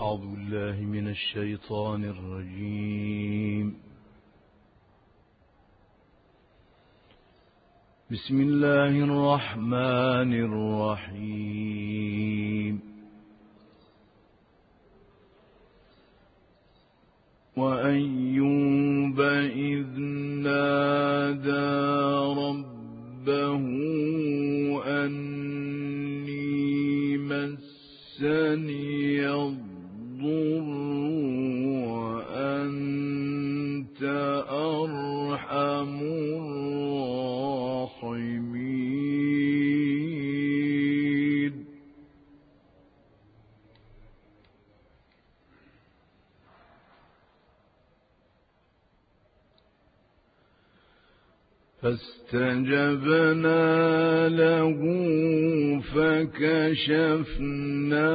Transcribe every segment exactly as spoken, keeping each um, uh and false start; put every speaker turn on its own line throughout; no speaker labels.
أعوذ بالله من الشيطان الرجيم. بسم الله الرحمن الرحيم. وأيوب إذ نادى ربه أني مسني الضر وأنت أرحم الراحمين. فاستجبنا له فكشفنا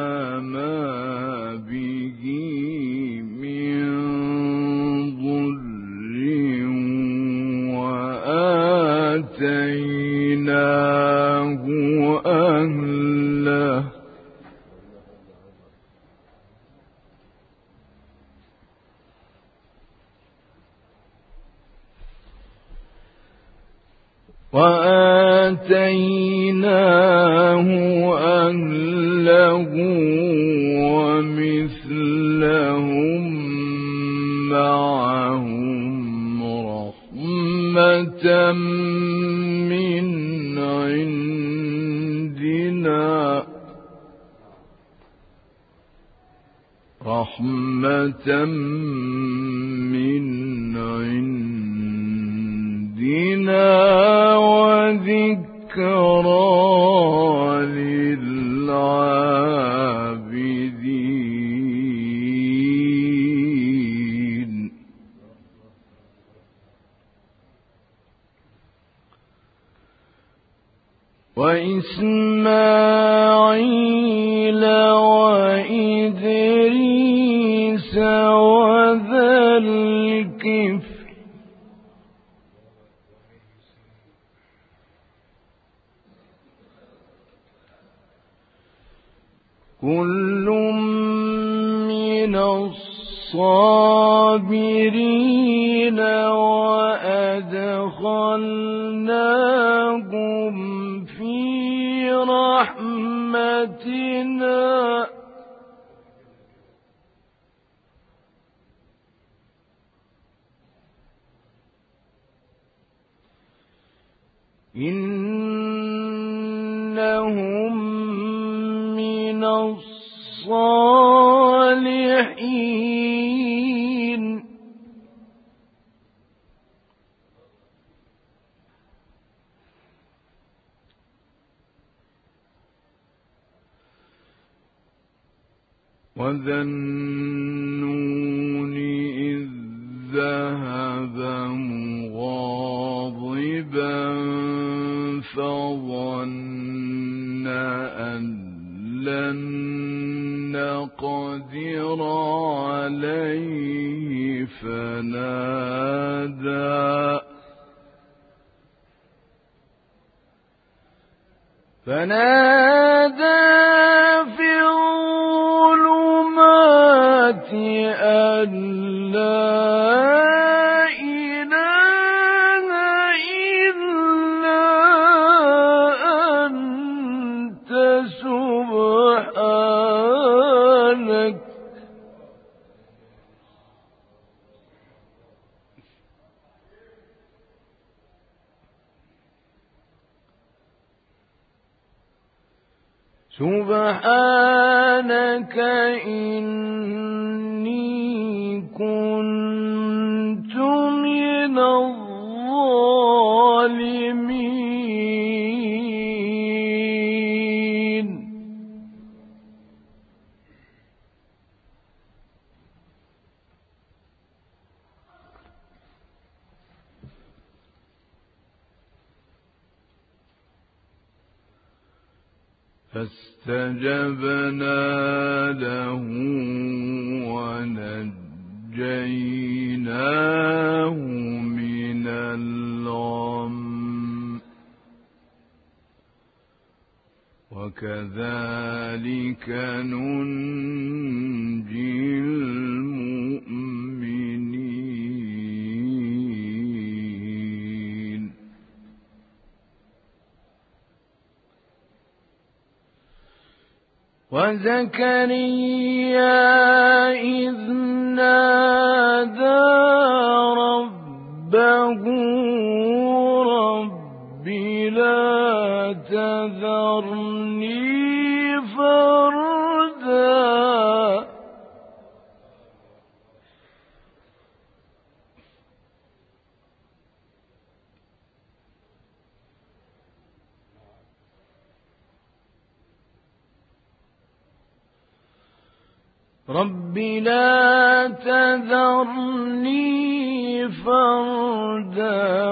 ما به من ضر وآتيناه أهله وآتيناه أهله ومثلهم معهم رحمة من عندنا رحمة من عندنا وذكرى للعابدين. وإسماعيل وإدريس وذا الكفل كل من الصابرين وأدخلناهم في رحمتنا إنهم من الصالحين. وذا النون إذ ذهب مغاضبا فظن أن لن نقدر عليه فنادى فنادى في الظلمات أن لا إله إلا أنت سبحانك سبحانك إني كنت من الظالمين. فاستجبنا له ونجيناه من الغم وكذلك ننجي وزكريا إذ نادى ربه رب لا تذرني فردا رب لا تذرني فردا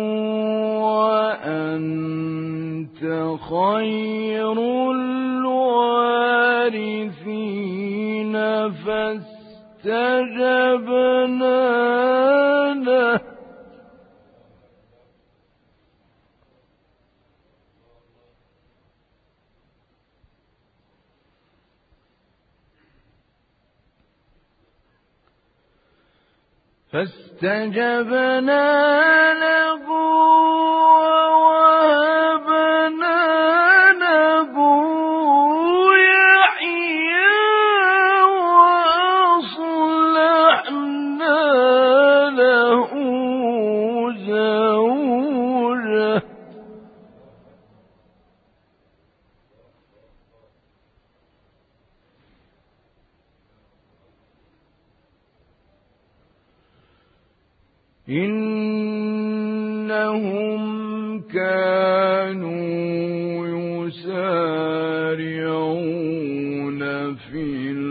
وأنت خير الوارثين فاستجبنا له فاستجبنا له ووهبنا له يحيى وأصلحنا له زوجه إنهم كانوا يسارعون في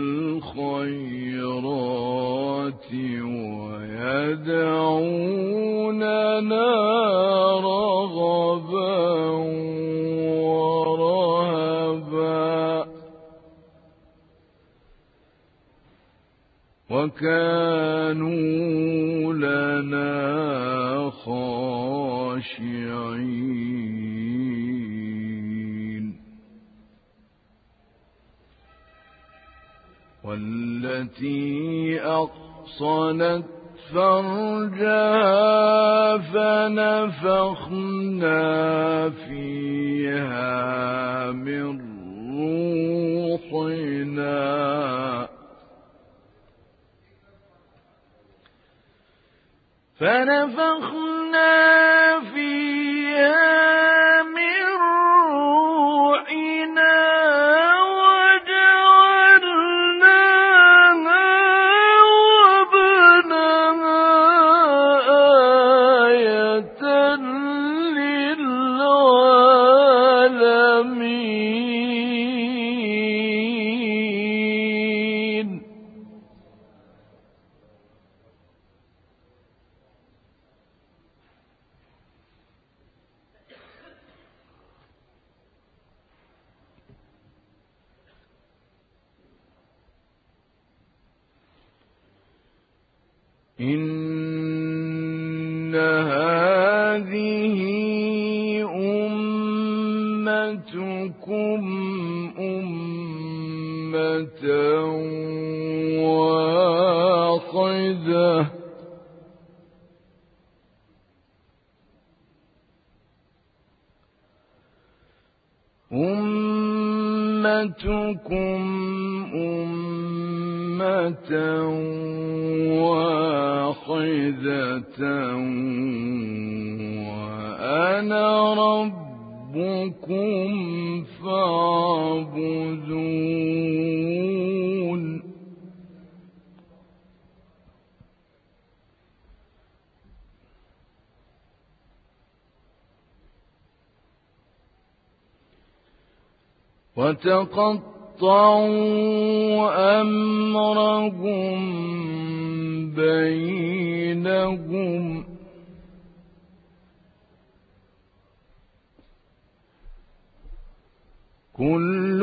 الخيرات ويدعوننا رغبا ورهبا وكانوا لنا خاشعين والتي أحصنت فرجها فنفخنا فيها من روحنا فنفخنا فيها من روحنا وجعلناها وابنها آية للعالمين إن هذه أمتكم أمة واحدة أمتكم أمة واحدة وأنا ربكم فاعبدون وتقطعوا أمرهم بينهم كل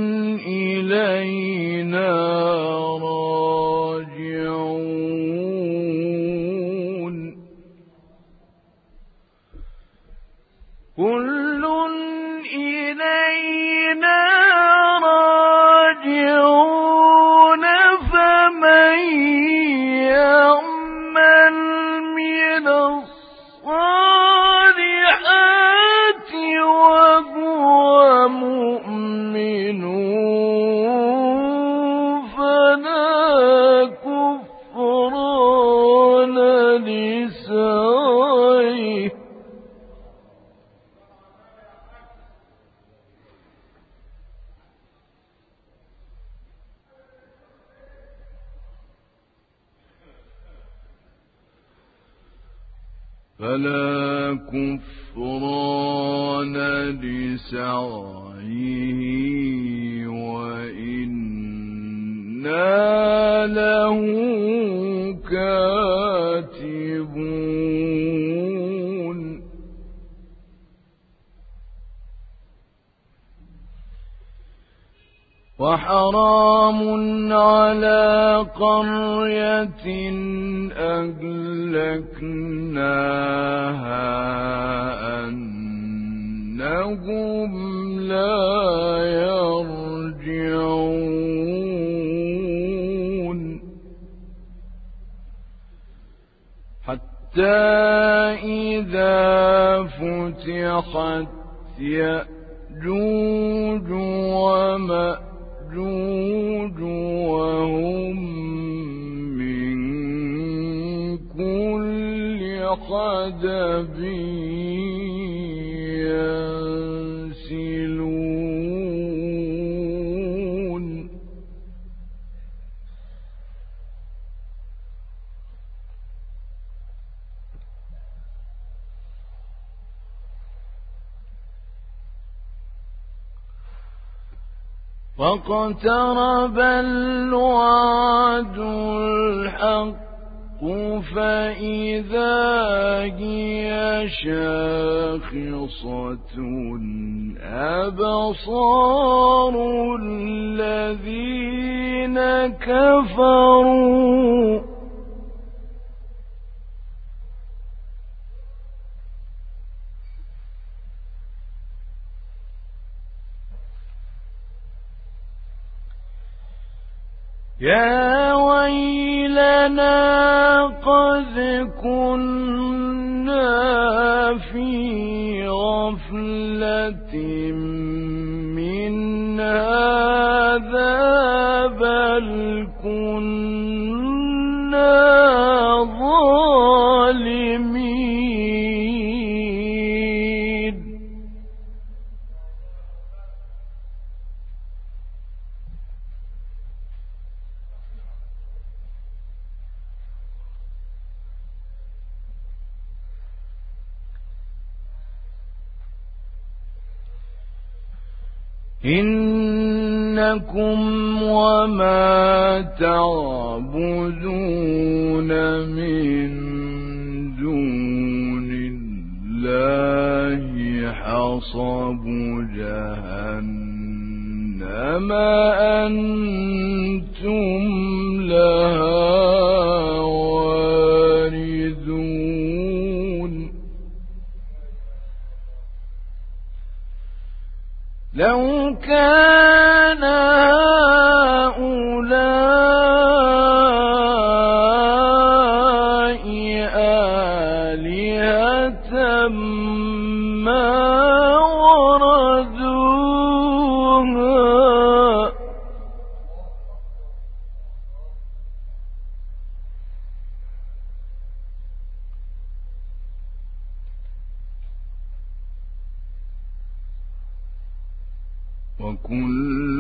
إلينا راجعون كل إلينا راجعون فمن يعمل من الصالحات وهو مؤمن فلا كفران لسعيه وإنا له كاتبون وحرام على قرية أهلكناها أنهم لا يرجعون حتى إذا فتحت يأجوج ومأجوج وهم من كل حدب ينسلون واقترب الوعد الحق فإذا هي شاخصة أبصار الذين كفروا يا ويلنا قد كنا في غفلة من هذا بل كنا ظالمين إنكم وما تعبدون من دون الله حصب جهنم أنتم لها واردون لو كان هؤلاء آلهة ما وردوها وكل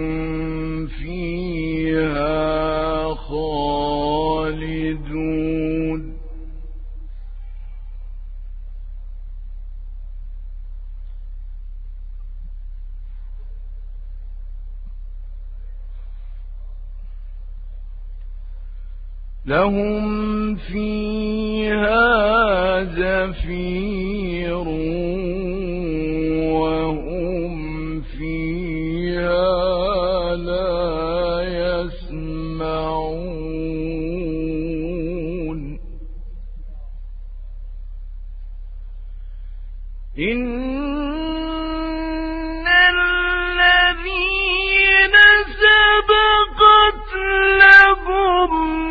فيها خالدون لهم فيها زفير وهم فيها لا يسمعون إن الذين سبقت لهم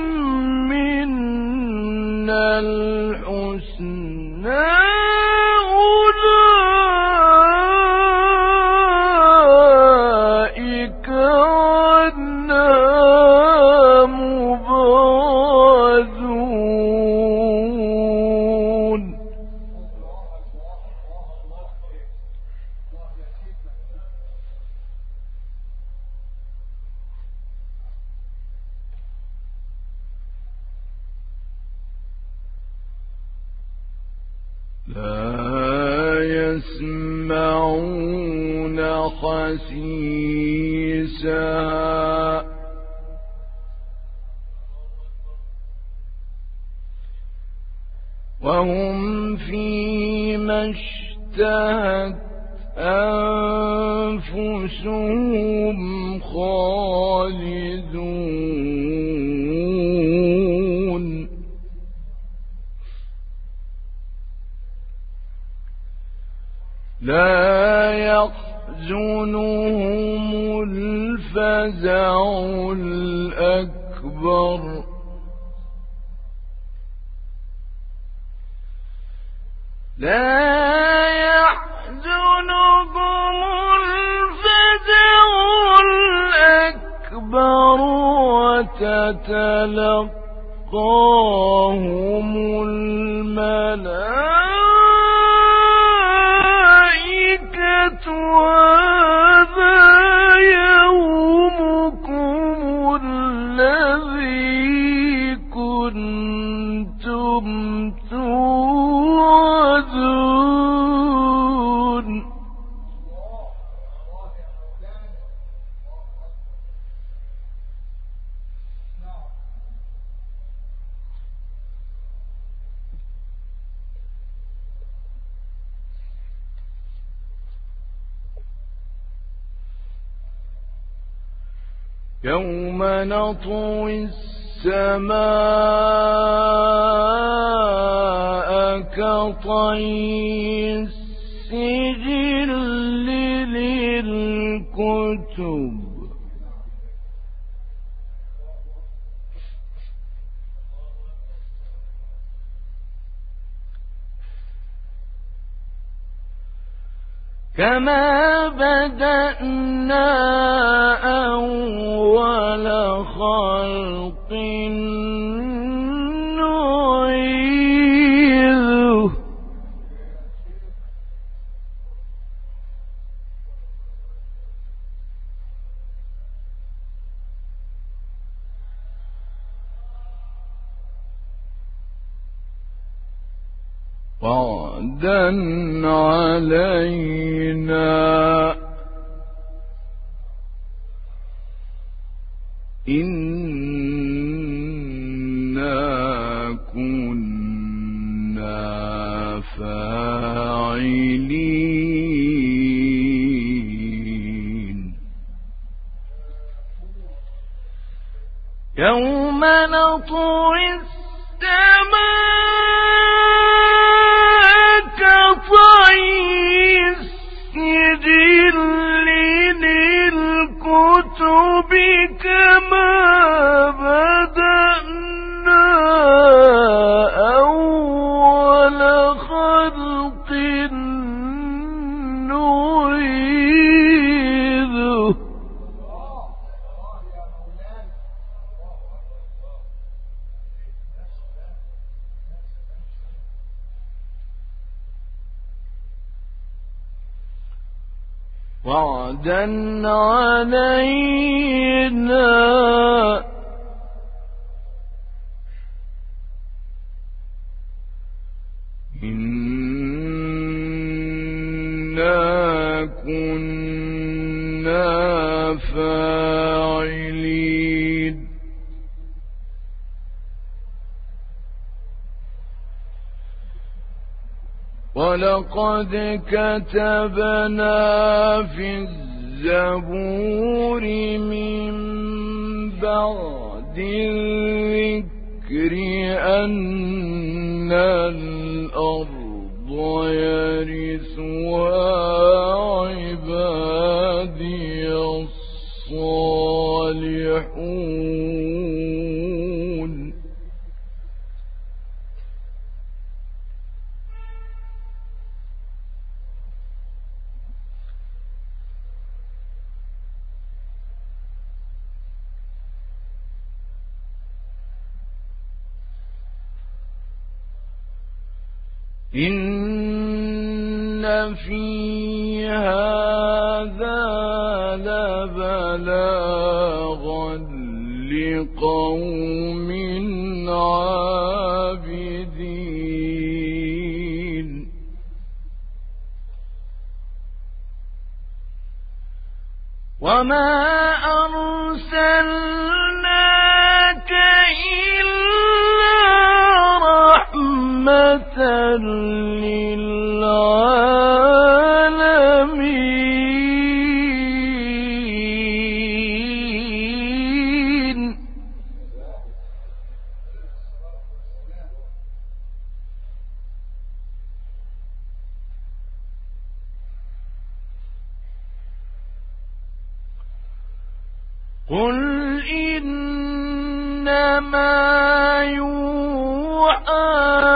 منا الحسنى أولئك عنها مبعدون لا يسمعون حسيسها وهم فيما اشتهت أنفسهم خالدون لا يحزنهم الفزع الأكبر لا يحزنهم الفزع الأكبر وتتلقاهم الملائكة هذا يومكم الذي كنتم توعدون يوم نطوي السماء كطي السجل للكتب كما بدأنا أول خلق نعيده وعدا علينا إنا كنا فاعلين يوم نطوي السماء كطي السجل للكتب كما بدأنا أول خلق نعيده وعدا علينا إنا كنا فاعلين ولقد كتبنا في الزبور من بعد الذكر أن الأرض يرثها عبادي الصالحون إن في هذا لبلاغا لقوم عابدين أرسلناك إلا رحمة للعالمين. قل إنما يوحى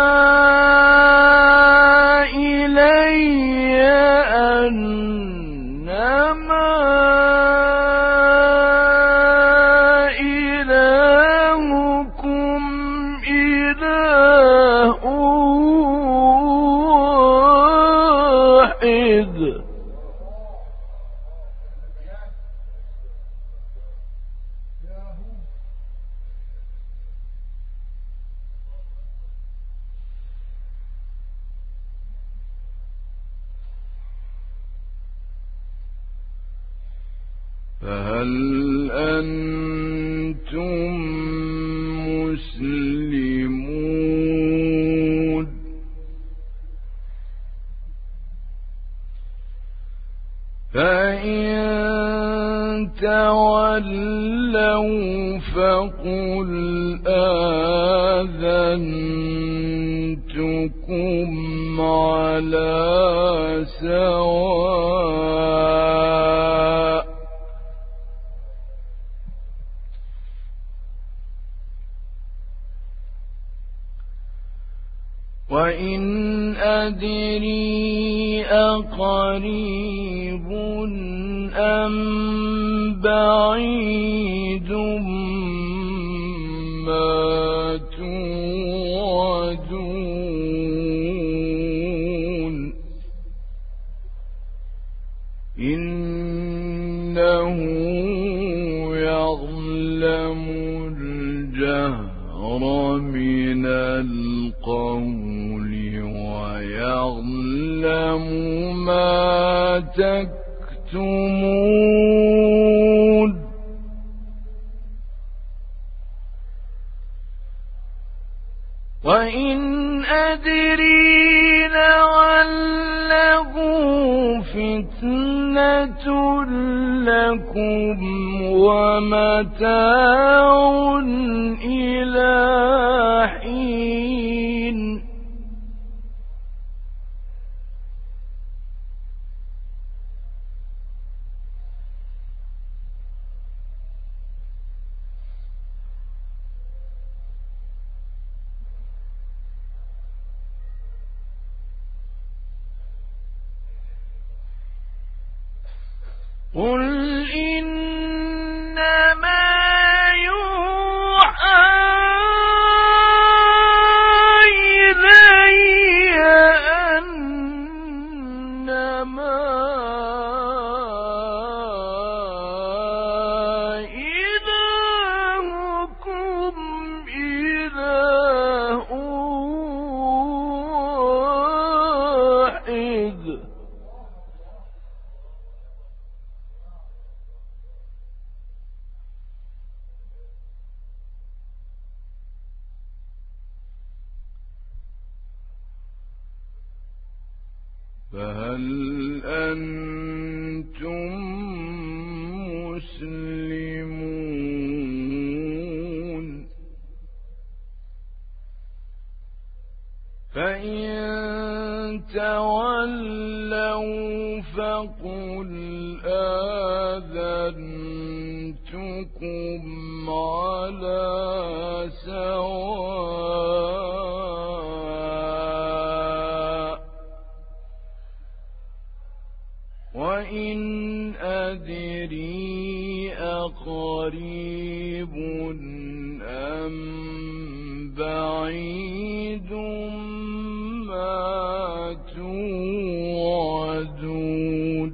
إلي أنما إلهكم إله واحد. فهل أنتم مسلمون؟ فإن تولوا فقل آذنتكم على سواء. وإن أدري أقريب أم بعيد ما توعدون إنه يعلم الجهر من القول ويعلم ما تكتمون. وإن أدري لعله فتنة لكم ومتاع إلى حين. قل إنما يوحى إلي أنما إلهكم إله واحد. فهل أنتم مسلمون؟ فإن تولوا فقل آذنتكم على سواء. وإن أدري أقريب أم بعيد ما توعدون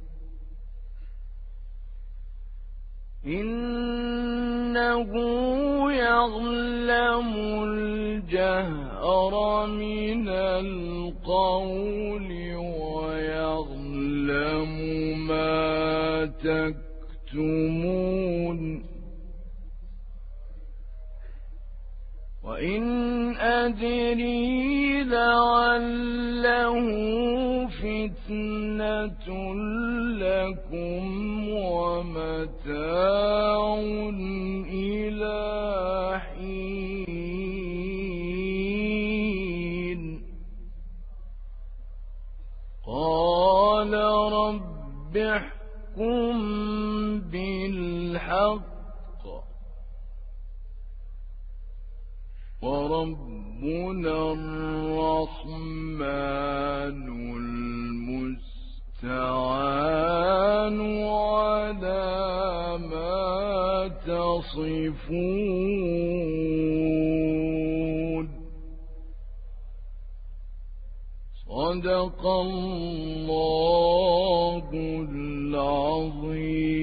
إنه يعلم الجهر من القول ويعلم ما تكتمون. تكتمون وإن أدري لعله فتنة لكم ومتاع إلى حين قال رب احكم بالحق وربنا الرحمن المستعان على ما تصفون صدق الله العظيم.